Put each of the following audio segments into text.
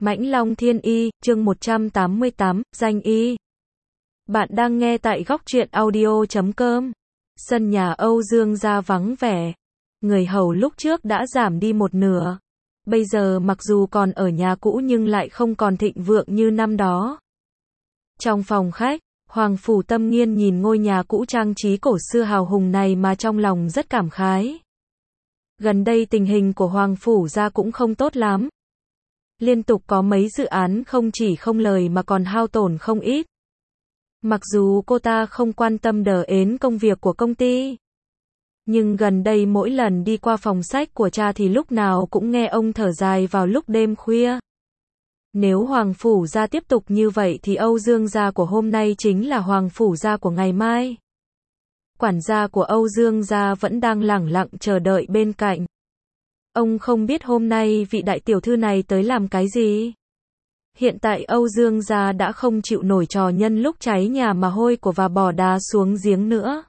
Mãnh Long Thiên Y, chương 188, danh y. Bạn đang nghe tại góc truyện audio.com. Sân nhà Âu Dương gia vắng vẻ. Người hầu lúc trước đã giảm đi một nửa. Bây giờ mặc dù còn ở nhà cũ nhưng lại không còn thịnh vượng như năm đó. Trong phòng khách, Hoàng Phủ Tâm Nghiên nhìn ngôi nhà cũ trang trí cổ xưa hào hùng này mà trong lòng rất cảm khái. Gần đây tình hình của Hoàng Phủ gia cũng không tốt lắm. Liên tục có mấy dự án không chỉ không lời mà còn hao tổn không ít. Mặc dù cô ta không quan tâm đờ ến công việc của công ty, nhưng gần đây mỗi lần đi qua phòng sách của cha thì lúc nào cũng nghe ông thở dài vào lúc đêm khuya. Nếu Hoàng Phủ gia tiếp tục như vậy thì Âu Dương gia của hôm nay chính là Hoàng Phủ gia của ngày mai. Quản gia của Âu Dương gia vẫn đang lẳng lặng chờ đợi bên cạnh. Ông không biết hôm nay vị đại tiểu thư này tới làm cái gì. Hiện tại Âu Dương gia đã không chịu nổi trò nhân lúc cháy nhà mà hôi của và bỏ đá xuống giếng nữa.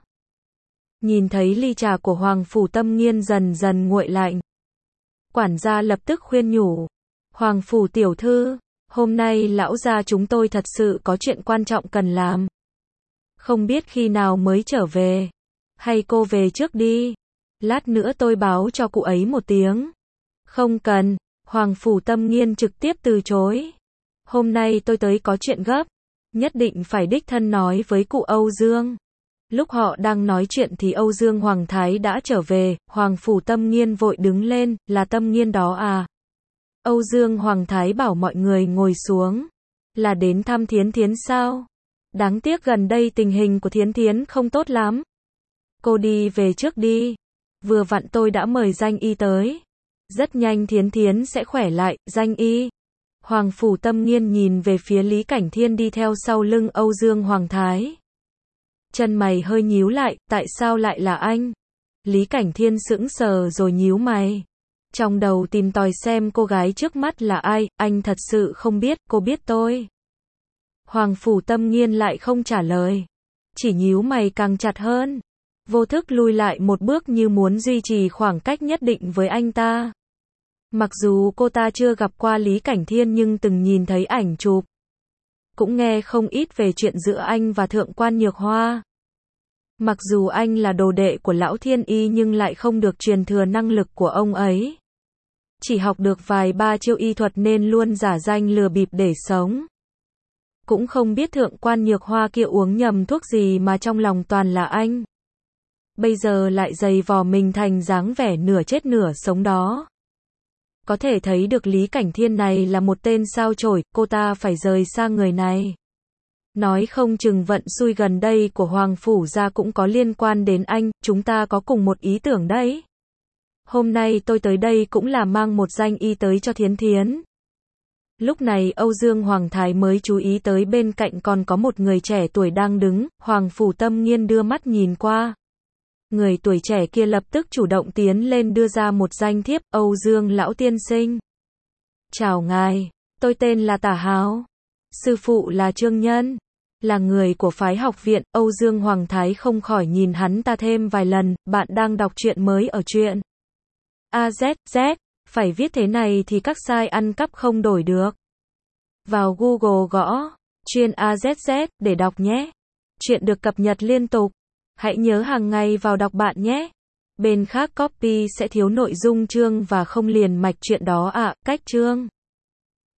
Nhìn thấy ly trà của Hoàng Phủ Tâm Nghiên dần dần nguội lạnh, quản gia lập tức khuyên nhủ. Hoàng Phủ tiểu thư, hôm nay lão gia chúng tôi thật sự có chuyện quan trọng cần làm. Không biết khi nào mới trở về. Hay cô về trước đi. Lát nữa tôi báo cho cụ ấy một tiếng. Không cần, Hoàng Phủ Tâm Nghiên trực tiếp từ chối. Hôm nay tôi tới có chuyện gấp, nhất định phải đích thân nói với cụ Âu Dương. Lúc họ đang nói chuyện thì Âu Dương Hoàng Thái đã trở về, Hoàng Phủ Tâm Nghiên vội đứng lên, là Tâm Nghiên đó à? Âu Dương Hoàng Thái bảo mọi người ngồi xuống. Là đến thăm Thiến Thiến sao? Đáng tiếc gần đây tình hình của Thiến Thiến không tốt lắm. Cô đi về trước đi. Vừa vặn tôi đã mời danh y tới. Rất nhanh Thiến Thiến sẽ khỏe lại, danh y. Hoàng Phủ Tâm Nghiên nhìn về phía Lý Cảnh Thiên đi theo sau lưng Âu Dương Hoàng Thái. Chân mày hơi nhíu lại, tại sao lại là anh? Lý Cảnh Thiên sững sờ rồi nhíu mày. Trong đầu tìm tòi xem cô gái trước mắt là ai, anh thật sự không biết, cô biết tôi. Hoàng Phủ Tâm Nghiên lại không trả lời. Chỉ nhíu mày càng chặt hơn. Vô thức lui lại một bước như muốn duy trì khoảng cách nhất định với anh ta. Mặc dù cô ta chưa gặp qua Lý Cảnh Thiên nhưng từng nhìn thấy ảnh chụp. Cũng nghe không ít về chuyện giữa anh và Thượng quan Nhược Hoa. Mặc dù anh là đồ đệ của Lão Thiên Y nhưng lại không được truyền thừa năng lực của ông ấy. Chỉ học được vài ba chiêu y thuật nên luôn giả danh lừa bịp để sống. Cũng không biết Thượng quan Nhược Hoa kia uống nhầm thuốc gì mà trong lòng toàn là anh. Bây giờ lại giày vò mình thành dáng vẻ nửa chết nửa sống đó. Có thể thấy được Lý Cảnh Thiên này là một tên sao chổi, cô ta phải rời xa người này. Nói không chừng vận xui gần đây của Hoàng Phủ gia cũng có liên quan đến anh, chúng ta có cùng một ý tưởng đấy. Hôm nay tôi tới đây cũng là mang một danh y tới cho Thiến Thiến. Lúc này Âu Dương Hoàng Thái mới chú ý tới bên cạnh còn có một người trẻ tuổi đang đứng, Hoàng Phủ Tâm Nghiên đưa mắt nhìn qua. Người tuổi trẻ kia lập tức chủ động tiến lên đưa ra một danh thiếp, Âu Dương lão tiên sinh. Chào ngài, tôi tên là Tả Hào. Sư phụ là Trương Nhân. Là người của phái học viện, Âu Dương Hoàng Thái không khỏi nhìn hắn ta thêm vài lần, bạn đang đọc truyện mới ở truyện. AZZ, phải viết thế này thì các sai ăn cắp không đổi được. Vào Google gõ, chuyên AZZ, để đọc nhé. Chuyện được cập nhật liên tục. Hãy nhớ hàng ngày vào đọc bạn nhé. Bên khác copy sẽ thiếu nội dung chương và không liền mạch chuyện đó ạ, cách chương.